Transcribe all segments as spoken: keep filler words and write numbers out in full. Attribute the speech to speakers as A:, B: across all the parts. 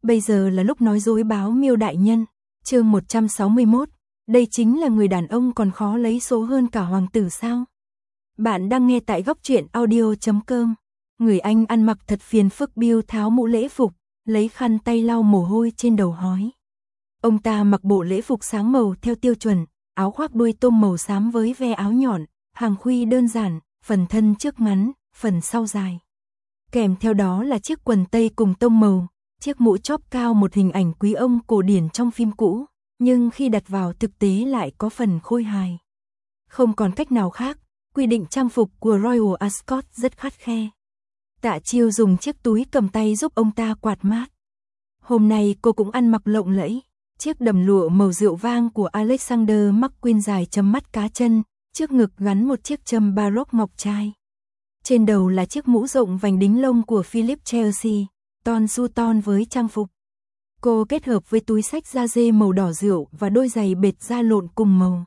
A: Bây giờ là lúc nói dối báo Miêu đại nhân. Chương một trăm sáu mươi mốt, đây chính là người đàn ông còn khó lấy số hơn cả hoàng tử sao? Bạn đang nghe tại góc truyện audio chấm com. Người anh ăn mặc thật phiền phức Bill tháo mũ lễ phục, lấy khăn tay lau mồ hôi trên đầu hói. Ông ta mặc bộ lễ phục sáng màu theo tiêu chuẩn, áo khoác đuôi tôm màu xám với ve áo nhọn, hàng khuy đơn giản, phần thân trước ngắn, phần sau dài. Kèm theo đó là chiếc quần tây cùng tông màu, chiếc mũ chóp cao, một hình ảnh quý ông cổ điển trong phim cũ, nhưng khi đặt vào thực tế lại có phần khôi hài. Không còn cách nào khác, quy định trang phục của Royal Ascot rất khắt khe. Tạ Chiêu dùng chiếc túi cầm tay giúp ông ta quạt mát. Hôm nay cô cũng ăn mặc lộng lẫy, chiếc đầm lụa màu rượu vang của Alexander McQueen dài chấm mắt cá chân, trước ngực gắn một chiếc châm baroque ngọc trai. Trên đầu là chiếc mũ rộng vành đính lông của Philip Chelsea, ton su ton với trang phục. Cô kết hợp với túi xách da dê màu đỏ rượu và đôi giày bệt da lộn cùng màu.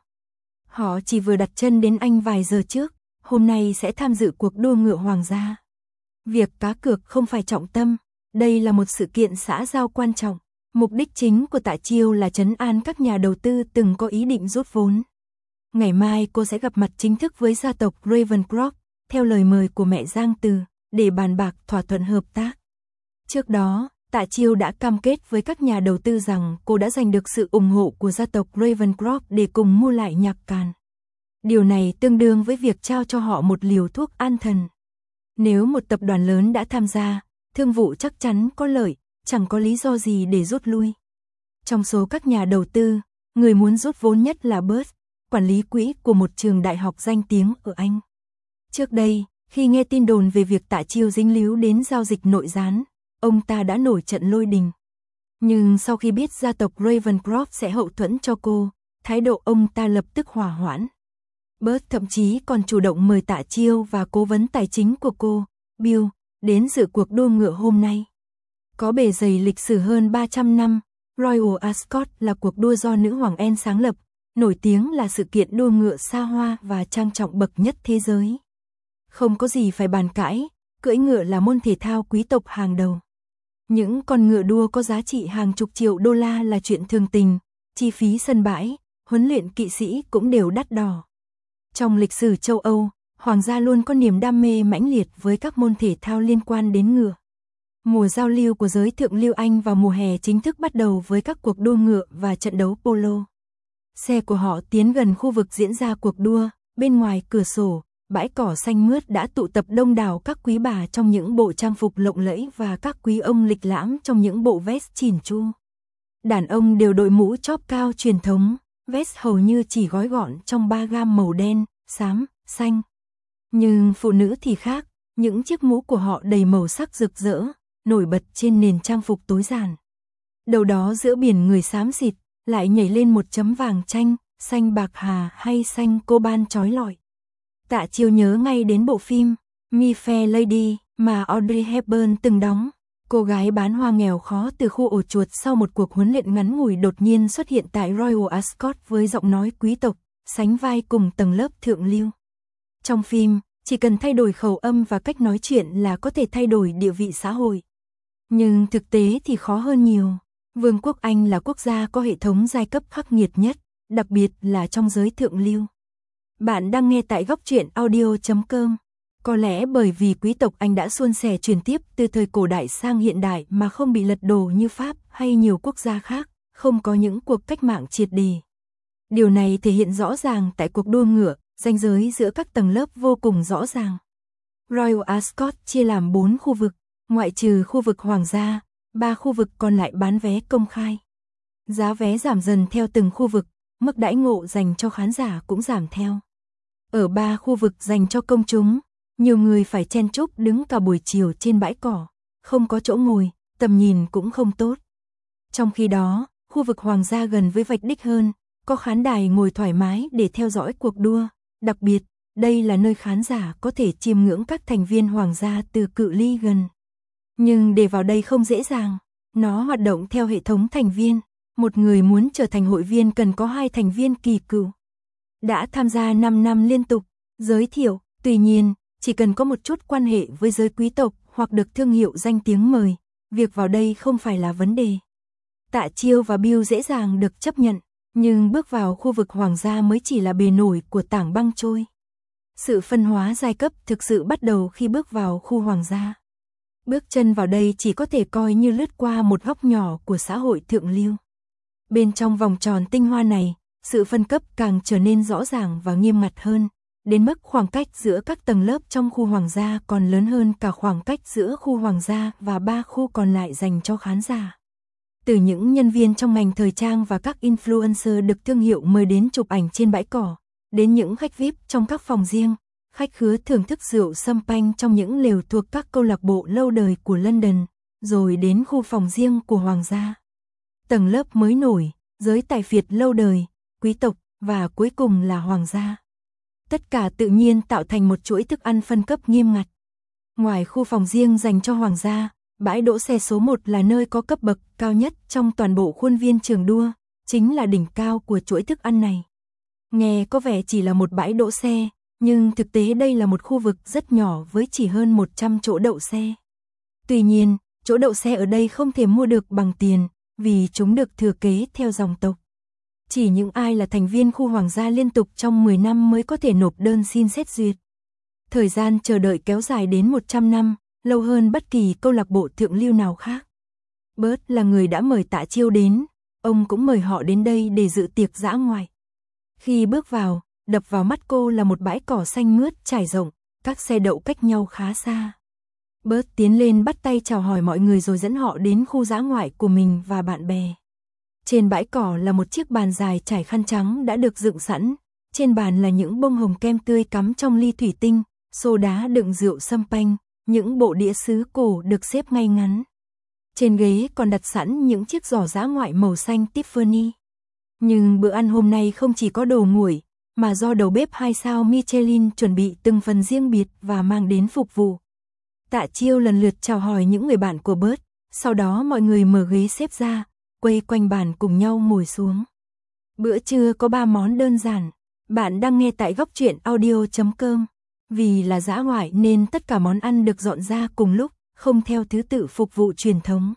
A: Họ chỉ vừa đặt chân đến Anh vài giờ trước, hôm nay sẽ tham dự cuộc đua ngựa hoàng gia. Việc cá cược không phải trọng tâm, đây là một sự kiện xã giao quan trọng. Mục đích chính của Tạ Chiêu là trấn an các nhà đầu tư từng có ý định rút vốn. Ngày mai cô sẽ gặp mặt chính thức với gia tộc Ravenscroft, theo lời mời của mẹ Giang Từ, để bàn bạc thỏa thuận hợp tác. Trước đó, Tạ Chiêu đã cam kết với các nhà đầu tư rằng cô đã giành được sự ủng hộ của gia tộc Ravenscroft để cùng mua lại nhạc Càn. Điều này tương đương với việc trao cho họ một liều thuốc an thần. Nếu một tập đoàn lớn đã tham gia, thương vụ chắc chắn có lợi, chẳng có lý do gì để rút lui. Trong số các nhà đầu tư, người muốn rút vốn nhất là Bert, quản lý quỹ của một trường đại học danh tiếng ở Anh. Trước đây, khi nghe tin đồn về việc Tạ Chiêu dính líu đến giao dịch nội gián, ông ta đã nổi trận lôi đình. Nhưng sau khi biết gia tộc Ravenscroft sẽ hậu thuẫn cho cô, thái độ ông ta lập tức hòa hoãn. Bert thậm chí còn chủ động mời Tạ Chiêu và cố vấn tài chính của cô, Bill, đến dự cuộc đua ngựa hôm nay. Có bề dày lịch sử hơn ba trăm năm, Royal Ascot là cuộc đua do nữ hoàng Anne sáng lập, nổi tiếng là sự kiện đua ngựa xa hoa và trang trọng bậc nhất thế giới. Không có gì phải bàn cãi, cưỡi ngựa là môn thể thao quý tộc hàng đầu. Những con ngựa đua có giá trị hàng chục triệu đô la là chuyện thường tình, chi phí sân bãi, huấn luyện kỵ sĩ cũng đều đắt đỏ. Trong lịch sử châu Âu, hoàng gia luôn có niềm đam mê mãnh liệt với các môn thể thao liên quan đến ngựa. Mùa giao lưu của giới thượng lưu Anh vào mùa hè chính thức bắt đầu với các cuộc đua ngựa và trận đấu polo. Xe của họ tiến gần khu vực diễn ra cuộc đua, bên ngoài cửa sổ, bãi cỏ xanh mướt đã tụ tập đông đảo các quý bà trong những bộ trang phục lộng lẫy và các quý ông lịch lãm trong những bộ vest chỉn chu. Đàn ông đều đội mũ chóp cao truyền thống, vest hầu như chỉ gói gọn trong ba gam màu đen, xám, xanh. Nhưng phụ nữ thì khác, những chiếc mũ của họ đầy màu sắc rực rỡ, nổi bật trên nền trang phục tối giản. Đầu đó giữa biển người xám xịt, lại nhảy lên một chấm vàng chanh, xanh bạc hà hay xanh coban chói lọi. Tạ Chiêu nhớ ngay đến bộ phim My Fair Lady mà Audrey Hepburn từng đóng. Cô gái bán hoa nghèo khó từ khu ổ chuột sau một cuộc huấn luyện ngắn ngủi đột nhiên xuất hiện tại Royal Ascot với giọng nói quý tộc, sánh vai cùng tầng lớp thượng lưu. Trong phim, chỉ cần thay đổi khẩu âm và cách nói chuyện là có thể thay đổi địa vị xã hội. Nhưng thực tế thì khó hơn nhiều. Vương quốc Anh là quốc gia có hệ thống giai cấp khắc nghiệt nhất, đặc biệt là trong giới thượng lưu. Bạn đang nghe tại góc truyện audio chấm com. Có lẽ bởi vì quý tộc Anh đã suôn sẻ truyền tiếp từ thời cổ đại sang hiện đại mà không bị lật đổ như Pháp hay nhiều quốc gia khác, không có những cuộc cách mạng triệt để. Điều này thể hiện rõ ràng tại cuộc đua ngựa, ranh giới giữa các tầng lớp vô cùng rõ ràng. Royal Ascot chia làm bốn khu vực, ngoại trừ khu vực hoàng gia, ba khu vực còn lại bán vé công khai. Giá vé giảm dần theo từng khu vực, mức đãi ngộ dành cho khán giả cũng giảm theo. Ở ba khu vực dành cho công chúng, nhiều người phải chen chúc đứng cả buổi chiều trên bãi cỏ, không có chỗ ngồi, tầm nhìn cũng không tốt. Trong khi đó, khu vực hoàng gia gần với vạch đích hơn, có khán đài ngồi thoải mái để theo dõi cuộc đua. Đặc biệt, đây là nơi khán giả có thể chiêm ngưỡng các thành viên hoàng gia từ cự ly gần. Nhưng để vào đây không dễ dàng, nó hoạt động theo hệ thống thành viên. Một người muốn trở thành hội viên cần có hai thành viên kỳ cựu. Đã tham gia năm năm liên tục, giới thiệu, tuy nhiên, chỉ cần có một chút quan hệ với giới quý tộc hoặc được thương hiệu danh tiếng mời, việc vào đây không phải là vấn đề. Tạ Chiêu và Bill dễ dàng được chấp nhận, nhưng bước vào khu vực hoàng gia mới chỉ là bề nổi của tảng băng trôi. Sự phân hóa giai cấp thực sự bắt đầu khi bước vào khu hoàng gia. Bước chân vào đây chỉ có thể coi như lướt qua một góc nhỏ của xã hội thượng lưu. Bên trong vòng tròn tinh hoa này, sự phân cấp càng trở nên rõ ràng và nghiêm ngặt hơn, đến mức khoảng cách giữa các tầng lớp trong khu hoàng gia còn lớn hơn cả khoảng cách giữa khu hoàng gia và ba khu còn lại dành cho khán giả. Từ những nhân viên trong ngành thời trang và các influencer được thương hiệu mời đến chụp ảnh trên bãi cỏ, đến những khách vi ai pi trong các phòng riêng, khách khứa thưởng thức rượu champagne trong những lều thuộc các câu lạc bộ lâu đời của London, rồi đến khu phòng riêng của hoàng gia. Tầng lớp mới nổi, giới tài phiệt lâu đời, quý tộc và cuối cùng là hoàng gia. Tất cả tự nhiên tạo thành một chuỗi thức ăn phân cấp nghiêm ngặt. Ngoài khu phòng riêng dành cho hoàng gia, bãi đỗ xe số một là nơi có cấp bậc cao nhất trong toàn bộ khuôn viên trường đua, chính là đỉnh cao của chuỗi thức ăn này. Nghe có vẻ chỉ là một bãi đỗ xe, nhưng thực tế đây là một khu vực rất nhỏ với chỉ hơn một trăm chỗ đậu xe. Tuy nhiên, chỗ đậu xe ở đây không thể mua được bằng tiền, vì chúng được thừa kế theo dòng tộc. Chỉ những ai là thành viên khu hoàng gia liên tục trong mười năm mới có thể nộp đơn xin xét duyệt. Thời gian chờ đợi kéo dài đến một trăm năm, lâu hơn bất kỳ câu lạc bộ thượng lưu nào khác. Bert là người đã mời Tạ Chiêu đến, ông cũng mời họ đến đây để dự tiệc dã ngoại. Khi bước vào, đập vào mắt cô là một bãi cỏ xanh mướt trải rộng, các xe đậu cách nhau khá xa. Bert tiến lên bắt tay chào hỏi mọi người rồi dẫn họ đến khu dã ngoại của mình và bạn bè. Trên bãi cỏ là một chiếc bàn dài trải khăn trắng đã được dựng sẵn, trên bàn là những bông hồng kem tươi cắm trong ly thủy tinh, xô đá đựng rượu champagne, những bộ đĩa sứ cổ được xếp ngay ngắn. Trên ghế còn đặt sẵn những chiếc giỏ dã ngoại màu xanh Tiffany. Nhưng bữa ăn hôm nay không chỉ có đồ nguội, mà do đầu bếp hai sao Michelin chuẩn bị từng phần riêng biệt và mang đến phục vụ. Tạ Chiêu lần lượt chào hỏi những người bạn của Bert, sau đó mọi người mở ghế xếp ra, quay quanh bàn cùng nhau ngồi xuống. Bữa trưa có ba món đơn giản. Bạn đang nghe tại góc truyện audio chấm com. Vì là dã ngoại nên tất cả món ăn được dọn ra cùng lúc, không theo thứ tự phục vụ truyền thống.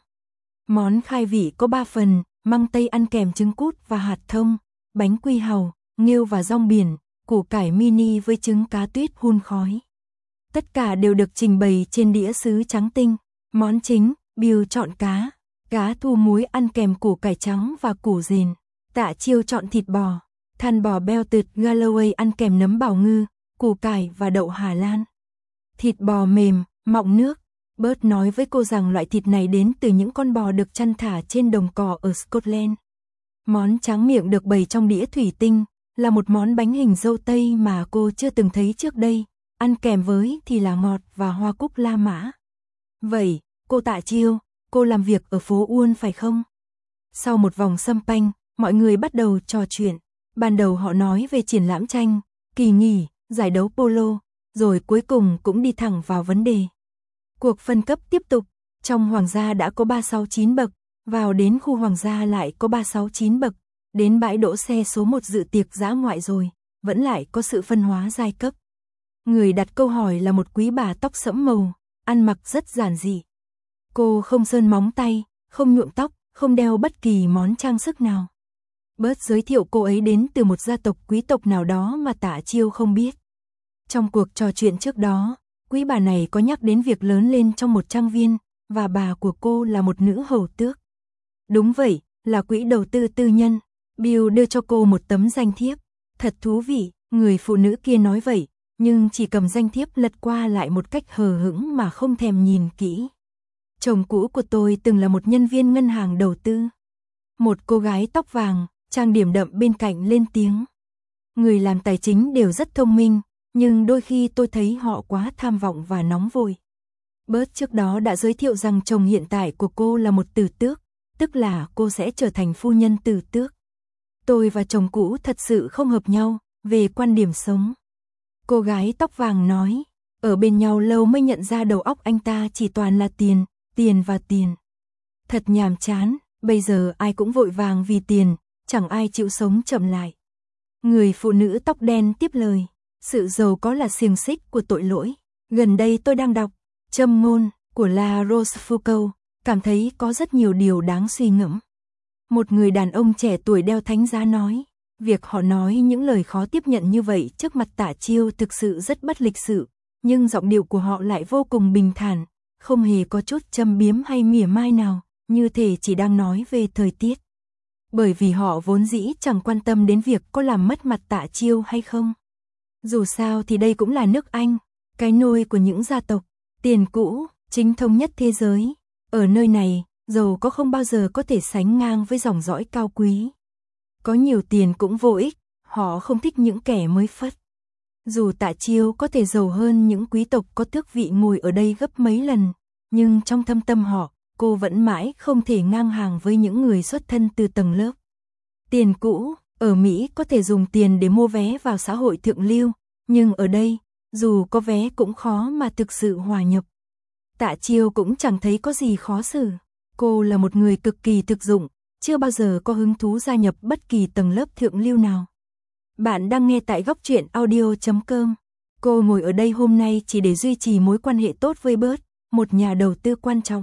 A: Món khai vị có ba phần, măng tây ăn kèm trứng cút và hạt thông, bánh quy hàu, nghêu và rong biển, củ cải mini với trứng cá tuyết hun khói. Tất cả đều được trình bày trên đĩa sứ trắng tinh. Món chính, Bill chọn cá, cá thu muối ăn kèm củ cải trắng và củ dền. Tạ Chiêu chọn thịt bò, than bò Belted Galloway ăn kèm nấm bảo ngư, củ cải và đậu Hà Lan. Thịt bò mềm, mọng nước. Bert nói với cô rằng loại thịt này đến từ những con bò được chăn thả trên đồng cỏ ở Scotland. Món tráng miệng được bày trong đĩa thủy tinh, là một món bánh hình dâu tây mà cô chưa từng thấy trước đây, ăn kèm với thì là ngọt và hoa cúc La Mã. Vậy, cô Tạ Chiêu, cô làm việc ở phố Uôn phải không? Sau một vòng champagne, mọi người bắt đầu trò chuyện. Ban đầu họ nói về triển lãm tranh, kỳ nghỉ, giải đấu polo, rồi cuối cùng cũng đi thẳng vào vấn đề. Cuộc phân cấp tiếp tục, trong hoàng gia đã có ba sáu chín bậc, vào đến khu hoàng gia lại có ba sáu chín bậc, đến bãi đỗ xe số một dự tiệc dã ngoại rồi, vẫn lại có sự phân hóa giai cấp. Người đặt câu hỏi là một quý bà tóc sẫm màu, ăn mặc rất giản dị. Cô không sơn móng tay, không nhuộm tóc, không đeo bất kỳ món trang sức nào. Bert giới thiệu cô ấy đến từ một gia tộc quý tộc nào đó mà Tạ Chiêu không biết. Trong cuộc trò chuyện trước đó, quý bà này có nhắc đến việc lớn lên trong một trang viên, và bà của cô là một nữ hầu tước. Đúng vậy, là quỹ đầu tư tư nhân. Bill đưa cho cô một tấm danh thiếp. Thật thú vị, người phụ nữ kia nói vậy, nhưng chỉ cầm danh thiếp lật qua lại một cách hờ hững mà không thèm nhìn kỹ. Chồng cũ của tôi từng là một nhân viên ngân hàng đầu tư. Một cô gái tóc vàng, trang điểm đậm bên cạnh lên tiếng. Người làm tài chính đều rất thông minh, nhưng đôi khi tôi thấy họ quá tham vọng và nóng vội. Bert trước đó đã giới thiệu rằng chồng hiện tại của cô là một tử tước, tức là cô sẽ trở thành phu nhân tử tước. Tôi và chồng cũ thật sự không hợp nhau về quan điểm sống. Cô gái tóc vàng nói, ở bên nhau lâu mới nhận ra đầu óc anh ta chỉ toàn là tiền, tiền và tiền. Thật nhàm chán, bây giờ ai cũng vội vàng vì tiền, chẳng ai chịu sống chậm lại. Người phụ nữ tóc đen tiếp lời, sự giàu có là xiềng xích của tội lỗi. Gần đây tôi đang đọc Châm ngôn của La Rochefoucauld, cảm thấy có rất nhiều điều đáng suy ngẫm. Một người đàn ông trẻ tuổi đeo thánh giá nói, việc họ nói những lời khó tiếp nhận như vậy trước mặt Tạ Chiêu thực sự rất bất lịch sự, nhưng giọng điệu của họ lại vô cùng bình thản, không hề có chút châm biếm hay mỉa mai nào, như thể chỉ đang nói về thời tiết. Bởi vì họ vốn dĩ chẳng quan tâm đến việc có làm mất mặt Tạ Chiêu hay không. Dù sao thì đây cũng là nước Anh, cái nôi của những gia tộc tiền cũ, chính thống nhất thế giới. Ở nơi này, giàu có không bao giờ có thể sánh ngang với dòng dõi cao quý. Có nhiều tiền cũng vô ích, họ không thích những kẻ mới phất. Dù Tạ Chiêu có thể giàu hơn những quý tộc có tước vị ngồi ở đây gấp mấy lần, nhưng trong thâm tâm họ, cô vẫn mãi không thể ngang hàng với những người xuất thân từ tầng lớp tiền cũ. Ở Mỹ có thể dùng tiền để mua vé vào xã hội thượng lưu, nhưng ở đây, dù có vé cũng khó mà thực sự hòa nhập. Tạ Chiêu cũng chẳng thấy có gì khó xử. Cô là một người cực kỳ thực dụng, chưa bao giờ có hứng thú gia nhập bất kỳ tầng lớp thượng lưu nào. Bạn đang nghe tại góc truyện audio chấm com. Cô ngồi ở đây hôm nay chỉ để duy trì mối quan hệ tốt với Bert, một nhà đầu tư quan trọng.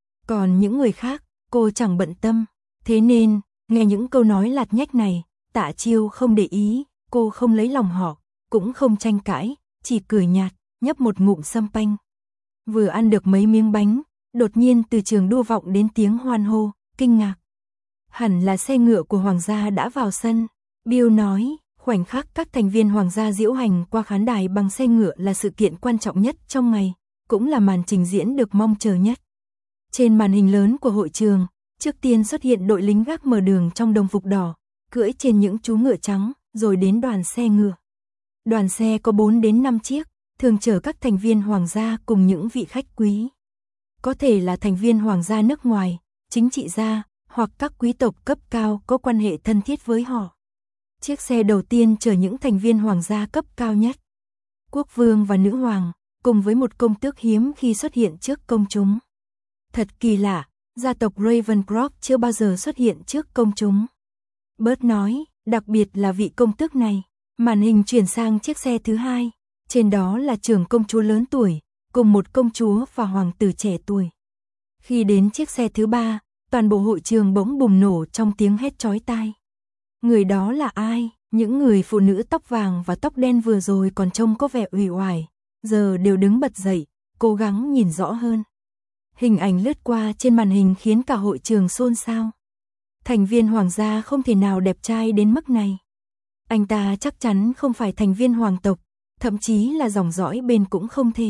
A: Còn những người khác, cô chẳng bận tâm. Thế nên, nghe những câu nói lạt nhách này, Tạ Chiêu không để ý, cô không lấy lòng họ, cũng không tranh cãi, chỉ cười nhạt, nhấp một ngụm sâm panh. Vừa ăn được mấy miếng bánh, đột nhiên từ trường đua vọng đến tiếng hoan hô, kinh ngạc. Hẳn là xe ngựa của Hoàng gia đã vào sân. Bill nói, khoảnh khắc các thành viên Hoàng gia diễu hành qua khán đài bằng xe ngựa là sự kiện quan trọng nhất trong ngày, cũng là màn trình diễn được mong chờ nhất. Trên màn hình lớn của hội trường, trước tiên xuất hiện đội lính gác mở đường trong đồng phục đỏ, cưỡi trên những chú ngựa trắng, rồi đến đoàn xe ngựa. Đoàn xe có bốn đến năm chiếc, thường chở các thành viên Hoàng gia cùng những vị khách quý. Có thể là thành viên Hoàng gia nước ngoài, chính trị gia, hoặc các quý tộc cấp cao có quan hệ thân thiết với họ. Chiếc xe đầu tiên chở những thành viên Hoàng gia cấp cao nhất. Quốc vương và nữ hoàng, cùng với một công tước hiếm khi xuất hiện trước công chúng. Thật kỳ lạ, gia tộc Ravencroft chưa bao giờ xuất hiện trước công chúng. Bert nói, đặc biệt là vị công tước này. Màn hình chuyển sang chiếc xe thứ hai, trên đó là trưởng công chúa lớn tuổi, cùng một công chúa và hoàng tử trẻ tuổi. Khi đến chiếc xe thứ ba, toàn bộ hội trường bỗng bùng nổ trong tiếng hét chói tai. Người đó là ai? Những người phụ nữ tóc vàng và tóc đen vừa rồi còn trông có vẻ uể oải, giờ đều đứng bật dậy, cố gắng nhìn rõ hơn. Hình ảnh lướt qua trên màn hình khiến cả hội trường xôn xao. Thành viên Hoàng gia không thể nào đẹp trai đến mức này. Anh ta chắc chắn không phải thành viên hoàng tộc, thậm chí là dòng dõi bên cũng không thể.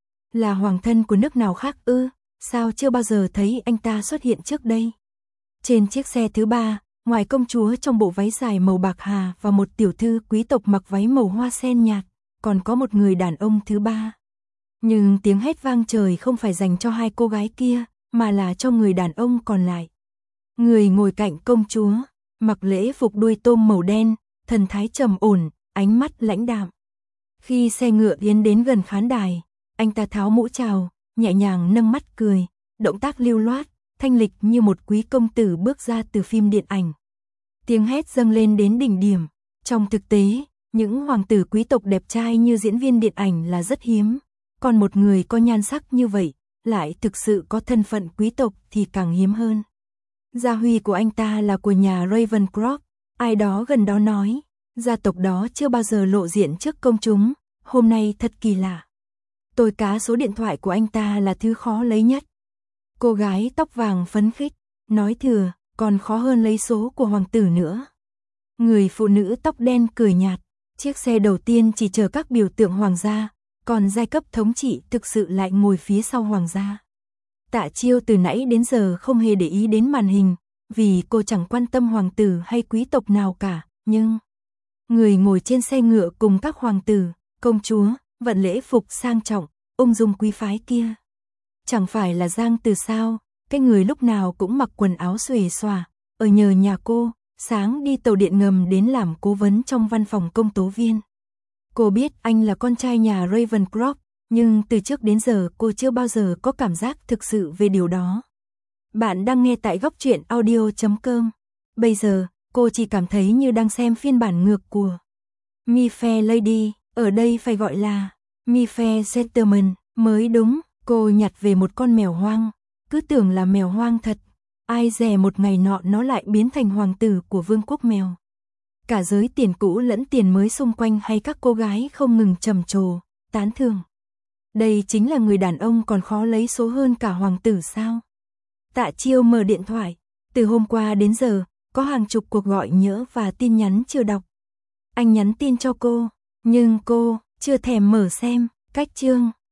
A: Là hoàng thân của nước nào khác ư? Sao chưa bao giờ thấy anh ta xuất hiện trước đây? Trên chiếc xe thứ ba, ngoài công chúa trong bộ váy dài màu bạc hà và một tiểu thư quý tộc mặc váy màu hoa sen nhạt, còn có một người đàn ông thứ ba. Nhưng tiếng hét vang trời không phải dành cho hai cô gái kia, mà là cho người đàn ông còn lại. Người ngồi cạnh công chúa, mặc lễ phục đuôi tôm màu đen, thần thái trầm ổn, ánh mắt lãnh đạm. Khi xe ngựa tiến đến gần khán đài, anh ta tháo mũ trào, nhẹ nhàng nâng mắt cười, động tác lưu loát, thanh lịch như một quý công tử bước ra từ phim điện ảnh. Tiếng hét dâng lên đến đỉnh điểm. Trong thực tế, những hoàng tử quý tộc đẹp trai như diễn viên điện ảnh là rất hiếm, còn một người có nhan sắc như vậy, lại thực sự có thân phận quý tộc thì càng hiếm hơn. Gia huy của anh ta là của nhà Ravencroft, ai đó gần đó nói, gia tộc đó chưa bao giờ lộ diện trước công chúng, hôm nay thật kỳ lạ. Tôi cá số điện thoại của anh ta là thứ khó lấy nhất. Cô gái tóc vàng phấn khích, nói thừa, còn khó hơn lấy số của hoàng tử nữa. Người phụ nữ tóc đen cười nhạt, chiếc xe đầu tiên chỉ chở các biểu tượng hoàng gia, còn giai cấp thống trị thực sự lại ngồi phía sau hoàng gia. Tạ Chiêu từ nãy đến giờ không hề để ý đến màn hình, vì cô chẳng quan tâm hoàng tử hay quý tộc nào cả, nhưng người ngồi trên xe ngựa cùng các hoàng tử, công chúa, vận lễ phục sang trọng, ung dung quý phái kia. Chẳng phải là Giang Từ sao, cái người lúc nào cũng mặc quần áo xuề xòa, ở nhờ nhà cô, sáng đi tàu điện ngầm đến làm cố vấn trong văn phòng công tố viên. Cô biết anh là con trai nhà Ravencroft, nhưng từ trước đến giờ cô chưa bao giờ có cảm giác thực sự về điều đó. Bạn đang nghe tại góc truyện audio chấm com. Bây giờ, cô chỉ cảm thấy như đang xem phiên bản ngược của My Fair Lady, ở đây phải gọi là My Fair Gentleman mới đúng. Cô nhặt về một con mèo hoang, cứ tưởng là mèo hoang thật, ai dè một ngày nọ nó lại biến thành hoàng tử của vương quốc mèo. Cả giới tiền cũ lẫn tiền mới xung quanh hay các cô gái không ngừng trầm trồ, tán thưởng. Đây chính là người đàn ông còn khó lấy số hơn cả hoàng tử sao? Tạ Chiêu mở điện thoại, từ hôm qua đến giờ, có hàng chục cuộc gọi nhỡ và tin nhắn chưa đọc. Anh nhắn tin cho cô, nhưng cô chưa thèm mở xem, cách chương.